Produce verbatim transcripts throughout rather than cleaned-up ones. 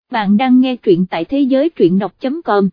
Bạn đang nghe truyện tại thế giới truyện đọc chấm com.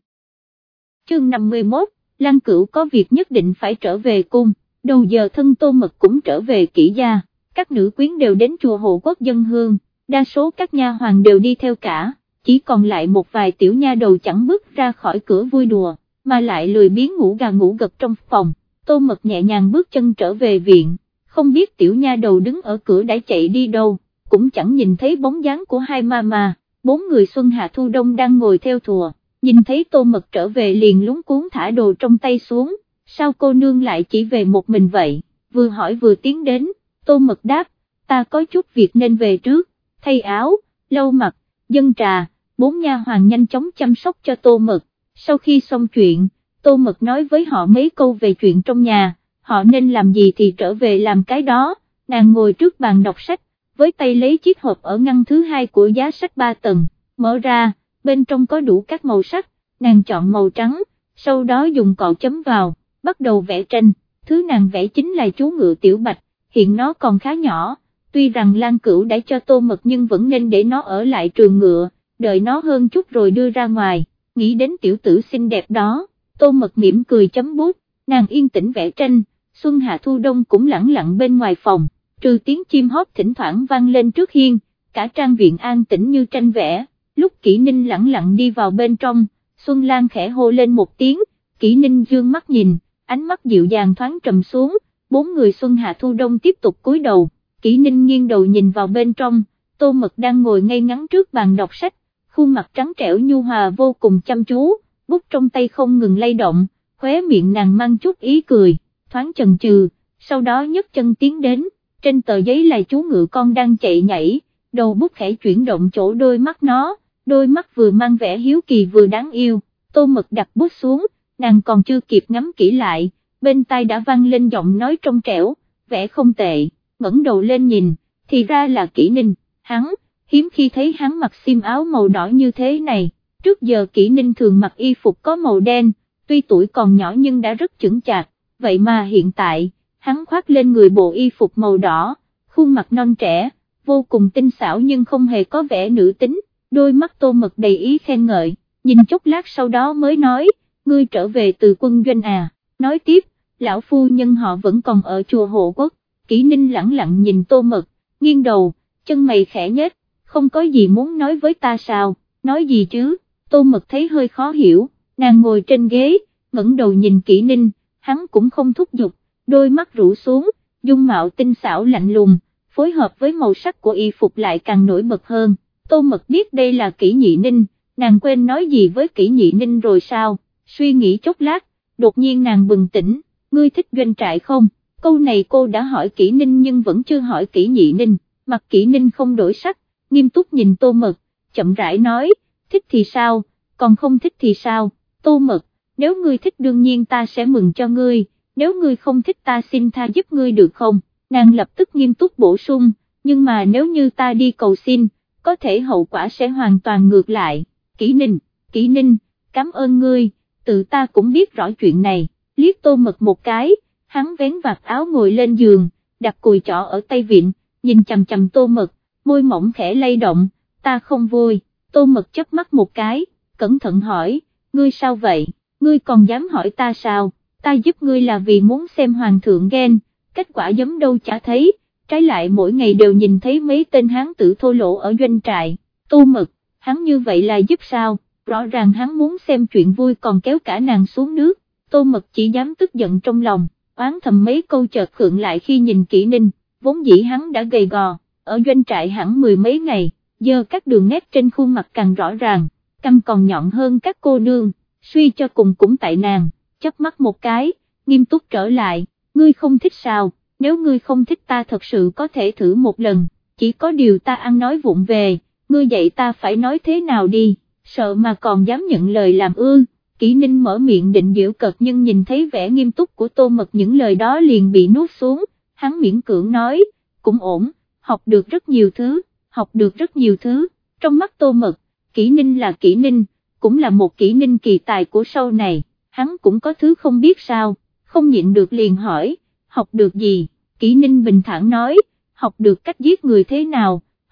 Chương năm mươi mốt, Lăng Cửu có việc nhất định phải trở về cung, đầu giờ thân Tô Mật cũng trở về Kỷ gia, các nữ quyến đều đến chùa Hộ Quốc dân hương, đa số các nha hoàn đều đi theo cả, chỉ còn lại một vài tiểu nha đầu chẳng bước ra khỏi cửa vui đùa, mà lại lười biếng ngủ gà ngủ gật trong phòng. Tô Mật nhẹ nhàng bước chân trở về viện, không biết tiểu nha đầu đứng ở cửa đã chạy đi đâu, cũng chẳng nhìn thấy bóng dáng của hai mama. Bốn người xuân hạ thu đông đang ngồi theo thùa, nhìn thấy Tô Mật trở về liền lúng cuốn thả đồ trong tay xuống, sao cô nương lại chỉ về một mình vậy, vừa hỏi vừa tiến đến. Tô Mật đáp, ta có chút việc nên về trước, thay áo, lau mặt, dâng trà. Bốn nha hoàn nhanh chóng chăm sóc cho Tô Mật. Sau khi xong chuyện, Tô Mật nói với họ mấy câu về chuyện trong nhà, họ nên làm gì thì trở về làm cái đó. Nàng ngồi trước bàn đọc sách, với tay lấy chiếc hộp ở ngăn thứ hai của giá sách ba tầng, mở ra, bên trong có đủ các màu sắc, nàng chọn màu trắng, sau đó dùng cọ chấm vào, bắt đầu vẽ tranh. Thứ nàng vẽ chính là chú ngựa Tiểu Bạch, hiện nó còn khá nhỏ, tuy rằng Lăng Cửu đã cho Tô Mật nhưng vẫn nên để nó ở lại trường ngựa, đợi nó hơn chút rồi đưa ra ngoài. Nghĩ đến tiểu tử xinh đẹp đó, Tô Mật mỉm cười chấm bút, nàng yên tĩnh vẽ tranh. Xuân hạ thu đông cũng lẳng lặng bên ngoài phòng, trừ tiếng chim hót thỉnh thoảng vang lên trước hiên, cả trang viện an tĩnh như tranh vẽ. Lúc Kỷ Ninh lẳng lặng đi vào bên trong, Xuân Lan khẽ hô lên một tiếng, Kỷ Ninh dương mắt nhìn, ánh mắt dịu dàng thoáng trầm xuống. Bốn người xuân hạ thu đông tiếp tục cúi đầu, Kỷ Ninh nghiêng đầu nhìn vào bên trong, Tô Mật đang ngồi ngay ngắn trước bàn đọc sách, khuôn mặt trắng trẻo nhu hòa vô cùng chăm chú, bút trong tay không ngừng lay động, khóe miệng nàng mang chút ý cười, thoáng chần chừ, sau đó nhấc chân tiến đến. Trên tờ giấy là chú ngựa con đang chạy nhảy, đầu bút khẽ chuyển động chỗ đôi mắt nó, đôi mắt vừa mang vẻ hiếu kỳ vừa đáng yêu. Tô Mật đặt bút xuống, nàng còn chưa kịp ngắm kỹ lại, bên tai đã vang lên giọng nói trong trẻo, vẽ không tệ. Ngẩng đầu lên nhìn, thì ra là Kỷ Ninh. Hắn, hiếm khi thấy hắn mặc xiêm áo màu đỏ như thế này, trước giờ Kỷ Ninh thường mặc y phục có màu đen, tuy tuổi còn nhỏ nhưng đã rất chững chạc, vậy mà hiện tại, hắn khoác lên người bộ y phục màu đỏ, khuôn mặt non trẻ, vô cùng tinh xảo nhưng không hề có vẻ nữ tính, đôi mắt Tô Mật đầy ý khen ngợi, nhìn chốc lát sau đó mới nói, ngươi trở về từ quân doanh à, nói tiếp, lão phu nhân họ vẫn còn ở chùa Hộ Quốc. Kỷ Ninh lẳng lặng nhìn Tô Mật, nghiêng đầu, chân mày khẽ nhếch, không có gì muốn nói với ta sao, nói gì chứ. Tô Mật thấy hơi khó hiểu, nàng ngồi trên ghế, ngẩng đầu nhìn Kỷ Ninh, hắn cũng không thúc giục, đôi mắt rũ xuống, dung mạo tinh xảo lạnh lùng, phối hợp với màu sắc của y phục lại càng nổi bật hơn. Tô Mật biết đây là Kỷ Nhị Ninh, nàng quên nói gì với Kỷ Nhị Ninh rồi sao, suy nghĩ chốc lát, đột nhiên nàng bừng tỉnh, ngươi thích doanh trại không? Câu này cô đã hỏi Kỷ Ninh nhưng vẫn chưa hỏi Kỷ Nhị Ninh, mặt Kỷ Ninh không đổi sắc, nghiêm túc nhìn Tô Mật, chậm rãi nói, thích thì sao, còn không thích thì sao? Tô Mật, nếu ngươi thích đương nhiên ta sẽ mừng cho ngươi, nếu ngươi không thích ta xin tha giúp ngươi được không? Nàng lập tức nghiêm túc bổ sung, nhưng mà nếu như ta đi cầu xin, có thể hậu quả sẽ hoàn toàn ngược lại. Kỷ Ninh, Kỷ Ninh, cảm ơn ngươi, tự ta cũng biết rõ chuyện này. Liếc Tô Mật một cái, hắn vén vạt áo ngồi lên giường, đặt cùi chỏ ở tay vịn, nhìn chằm chằm Tô Mật, môi mỏng khẽ lay động, ta không vui. Tô Mật chớp mắt một cái, cẩn thận hỏi, ngươi sao vậy, ngươi còn dám hỏi ta sao, ta giúp ngươi là vì muốn xem hoàng thượng ghen, kết quả giống đâu chả thấy, trái lại mỗi ngày đều nhìn thấy mấy tên hán tử thô lỗ ở doanh trại. Tô Mật, hắn như vậy là giúp sao, rõ ràng hắn muốn xem chuyện vui còn kéo cả nàng xuống nước. Tô Mật chỉ dám tức giận trong lòng, oán thầm mấy câu chợt khựng lại khi nhìn Kỷ Ninh, vốn dĩ hắn đã gầy gò, ở doanh trại hẳn mười mấy ngày, giờ các đường nét trên khuôn mặt càng rõ ràng, cằm còn nhọn hơn các cô nương, suy cho cùng cũng tại nàng, chớp mắt một cái, nghiêm túc trở lại, ngươi không thích sao, nếu ngươi không thích ta thật sự có thể thử một lần, chỉ có điều ta ăn nói vụng về, ngươi dạy ta phải nói thế nào đi, sợ mà còn dám nhận lời làm ư. Kỷ Ninh mở miệng định giễu cợt nhưng nhìn thấy vẻ nghiêm túc của Tô Mật những lời đó liền bị nuốt xuống, hắn miễn cưỡng nói, cũng ổn, học được rất nhiều thứ, học được rất nhiều thứ. Trong mắt Tô Mật, Kỷ Ninh là Kỷ Ninh, cũng là một Kỷ Ninh kỳ tài của sau này, hắn cũng có thứ không biết sao, không nhịn được liền hỏi, học được gì? Kỷ Ninh bình thản nói, học được cách giết người thế nào,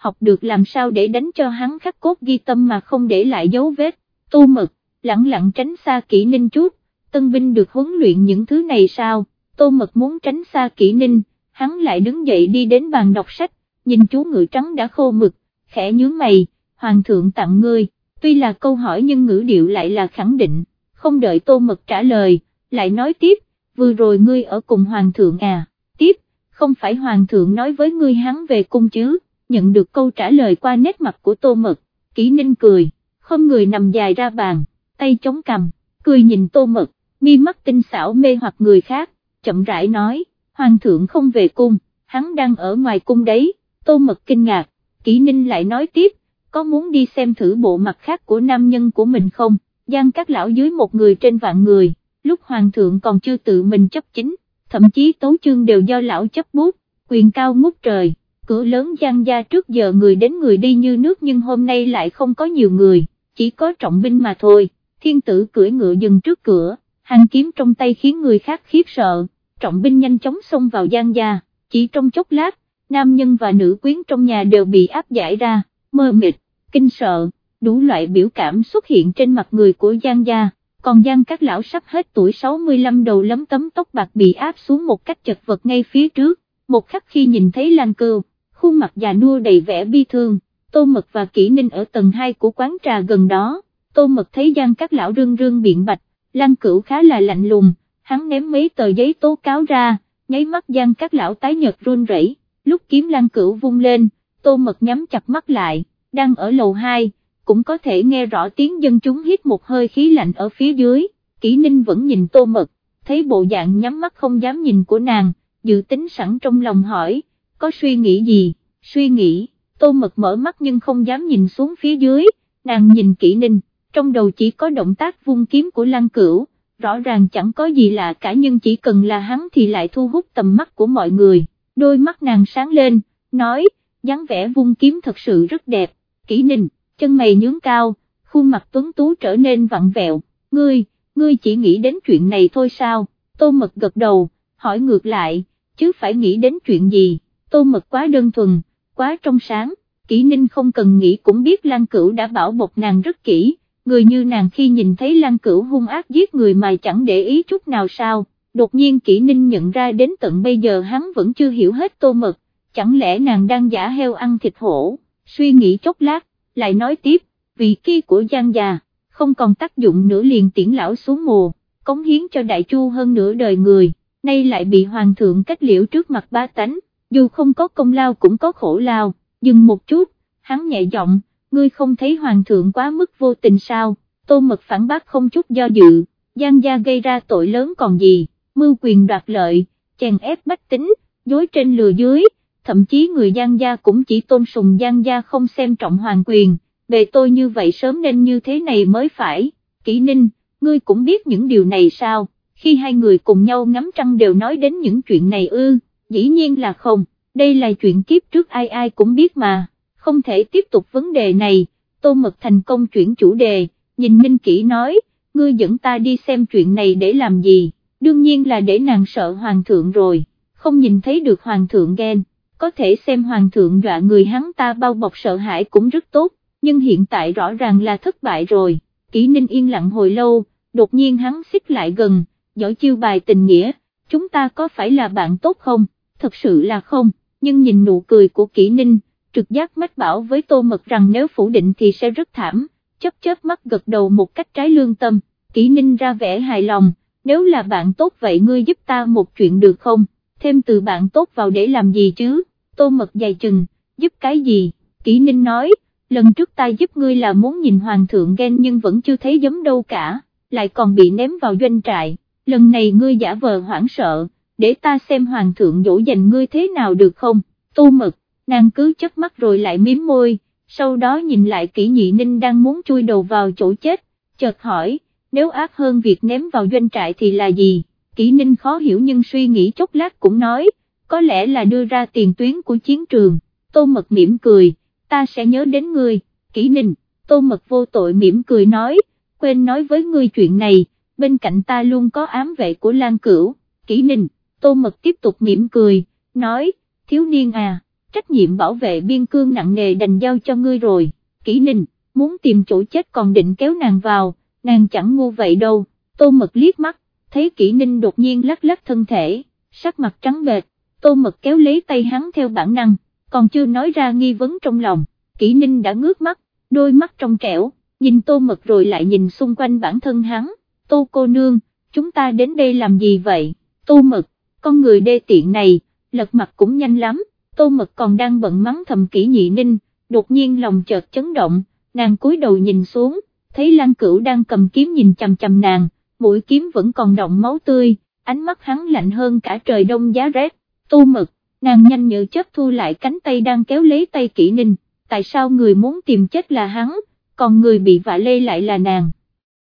học được làm sao để đánh cho hắn khắc cốt ghi tâm mà không để lại dấu vết. Tô Mật, lẳng lặng tránh xa Kỷ Ninh chút, tân binh được huấn luyện những thứ này sao? Tô Mật muốn tránh xa Kỷ Ninh, hắn lại đứng dậy đi đến bàn đọc sách, nhìn chú ngựa trắng đã khô mực, khẽ nhướng mày, hoàng thượng tặng ngươi, tuy là câu hỏi nhưng ngữ điệu lại là khẳng định, không đợi Tô Mật trả lời, lại nói tiếp, vừa rồi ngươi ở cùng hoàng thượng à, tiếp, không phải hoàng thượng nói với ngươi hắn về cung chứ? Nhận được câu trả lời qua nét mặt của Tô Mật, Kỷ Ninh cười, không người nằm dài ra bàn, tay chống cằm, cười nhìn Tô Mật, mi mắt tinh xảo mê hoặc người khác, chậm rãi nói, hoàng thượng không về cung, hắn đang ở ngoài cung đấy. Tô Mật kinh ngạc, Kỷ Ninh lại nói tiếp, có muốn đi xem thử bộ mặt khác của nam nhân của mình không? Giang các lão dưới một người trên vạn người, lúc hoàng thượng còn chưa tự mình chấp chính, thậm chí tấu chương đều do lão chấp bút, quyền cao ngút trời, cửa lớn Giang gia trước giờ người đến người đi như nước nhưng hôm nay lại không có nhiều người, chỉ có trọng binh mà thôi. Thiên tử cưỡi ngựa dừng trước cửa, hàng kiếm trong tay khiến người khác khiếp sợ, trọng binh nhanh chóng xông vào Giang gia, chỉ trong chốc lát, nam nhân và nữ quyến trong nhà đều bị áp giải ra, mơ mịt, kinh sợ, đủ loại biểu cảm xuất hiện trên mặt người của Giang gia, còn Giang các lão sắp hết tuổi sáu mươi lăm đầu lấm tấm tóc bạc bị áp xuống một cách chật vật ngay phía trước, một khắc khi nhìn thấy Lan Cừu, khuôn mặt già nua đầy vẻ bi thương. Tô Mật và Kỷ Ninh ở tầng hai của quán trà gần đó, Tô Mật thấy Giang các lão rưng rưng biện bạch, Lan Cửu khá là lạnh lùng, hắn ném mấy tờ giấy tố cáo ra, nháy mắt Giang các lão tái nhợt run rẩy. Lúc kiếm Lan Cửu vung lên, Tô Mật nhắm chặt mắt lại, đang ở lầu hai, cũng có thể nghe rõ tiếng dân chúng hít một hơi khí lạnh ở phía dưới. Kỷ Ninh vẫn nhìn Tô Mật, thấy bộ dạng nhắm mắt không dám nhìn của nàng, dự tính sẵn trong lòng hỏi, có suy nghĩ gì? Suy nghĩ. Tô Mật mở mắt nhưng không dám nhìn xuống phía dưới, nàng nhìn Kỷ Ninh, trong đầu chỉ có động tác vung kiếm của Lan Cửu, rõ ràng chẳng có gì lạ cả nhưng chỉ cần là hắn thì lại thu hút tầm mắt của mọi người. Đôi mắt nàng sáng lên, nói, dáng vẻ vung kiếm thật sự rất đẹp. Kỷ Ninh, chân mày nhướng cao, khuôn mặt tuấn tú trở nên vặn vẹo, ngươi, ngươi chỉ nghĩ đến chuyện này thôi sao? Tô Mật gật đầu, hỏi ngược lại, chứ phải nghĩ đến chuyện gì? Tô Mật quá đơn thuần, quá trong sáng, Kỷ Ninh không cần nghĩ cũng biết Lan Cửu đã bảo bọc nàng rất kỹ, người như nàng khi nhìn thấy Lan Cửu hung ác giết người mà chẳng để ý chút nào sao? Đột nhiên Kỷ Ninh nhận ra đến tận bây giờ hắn vẫn chưa hiểu hết Tô Mật, chẳng lẽ nàng đang giả heo ăn thịt hổ? Suy nghĩ chốc lát, lại nói tiếp, vị kia của Giang gia, không còn tác dụng nữa liền tiễn lão xuống mồ, cống hiến cho Đại Chu hơn nửa đời người, nay lại bị hoàng thượng cách liễu trước mặt ba tánh, dù không có công lao cũng có khổ lao. Dừng một chút, hắn nhẹ giọng, ngươi không thấy hoàng thượng quá mức vô tình sao? Tô Mật phản bác không chút do dự, Giang gia gây ra tội lớn còn gì, mưu quyền đoạt lợi, chèn ép bách tính, dối trên lừa dưới, thậm chí người Giang gia cũng chỉ tôn sùng Giang gia không xem trọng hoàng quyền, bề tôi như vậy sớm nên như thế này mới phải. Kỷ Ninh, ngươi cũng biết những điều này sao? Khi hai người cùng nhau ngắm trăng đều nói đến những chuyện này ư? Dĩ nhiên là không, đây là chuyện kiếp trước ai ai cũng biết mà, không thể tiếp tục vấn đề này. Tô Mật thành công chuyển chủ đề, nhìn Ninh Kỷ nói, ngươi dẫn ta đi xem chuyện này để làm gì? Đương nhiên là để nàng sợ hoàng thượng rồi, không nhìn thấy được hoàng thượng ghen, có thể xem hoàng thượng dọa người hắn ta bao bọc sợ hãi cũng rất tốt, nhưng hiện tại rõ ràng là thất bại rồi. Kỷ Ninh yên lặng hồi lâu, đột nhiên hắn xích lại gần, giỏi chiêu bài tình nghĩa, chúng ta có phải là bạn tốt không? Thật sự là không, nhưng nhìn nụ cười của Kỷ Ninh, trực giác mách bảo với Tô Mật rằng nếu phủ định thì sẽ rất thảm, chớp chớp mắt gật đầu một cách trái lương tâm. Kỷ Ninh ra vẻ hài lòng, nếu là bạn tốt vậy ngươi giúp ta một chuyện được không? Thêm từ bạn tốt vào để làm gì chứ? Tô Mật dày chừng, giúp cái gì? Kỷ Ninh nói, lần trước ta giúp ngươi là muốn nhìn hoàng thượng ghen nhưng vẫn chưa thấy giống đâu cả, lại còn bị ném vào doanh trại, lần này ngươi giả vờ hoảng sợ, để ta xem hoàng thượng dỗ dành ngươi thế nào được không? Tô Mật, nàng cứ chớp mắt rồi lại mím môi, sau đó nhìn lại Kỷ Nhị Ninh đang muốn chui đầu vào chỗ chết, chợt hỏi, nếu ác hơn việc ném vào doanh trại thì là gì? Kỷ Ninh khó hiểu nhưng suy nghĩ chốc lát cũng nói, có lẽ là đưa ra tiền tuyến của chiến trường. Tô Mật mỉm cười, ta sẽ nhớ đến ngươi. Kỷ Ninh, Tô Mật vô tội mỉm cười nói, quên nói với ngươi chuyện này, bên cạnh ta luôn có ám vệ của Lan Cửu. Kỷ Ninh, Tô Mật tiếp tục mỉm cười, nói, thiếu niên à, trách nhiệm bảo vệ biên cương nặng nề đành giao cho ngươi rồi. Kỷ Ninh, muốn tìm chỗ chết còn định kéo nàng vào, nàng chẳng ngu vậy đâu. Tô Mật liếc mắt, thấy Kỷ Ninh đột nhiên lắc lắc thân thể, sắc mặt trắng bệch, Tô Mật kéo lấy tay hắn theo bản năng, còn chưa nói ra nghi vấn trong lòng, Kỷ Ninh đã ngước mắt, đôi mắt trong trẻo, nhìn Tô Mật rồi lại nhìn xung quanh bản thân hắn. Tô cô nương, chúng ta đến đây làm gì vậy? Tô Mật, con người đê tiện này, lật mặt cũng nhanh lắm. Tô Mật còn đang bận mắng thầm Kỷ Nhị Ninh, đột nhiên lòng chợt chấn động, nàng cúi đầu nhìn xuống, thấy Lan Cửu đang cầm kiếm nhìn chằm chằm nàng, mũi kiếm vẫn còn đọng máu tươi, ánh mắt hắn lạnh hơn cả trời đông giá rét. Tô Mật, nàng nhanh như chớp thu lại cánh tay đang kéo lấy tay Kỷ Ninh, tại sao người muốn tìm chết là hắn, còn người bị vạ lây lại là nàng?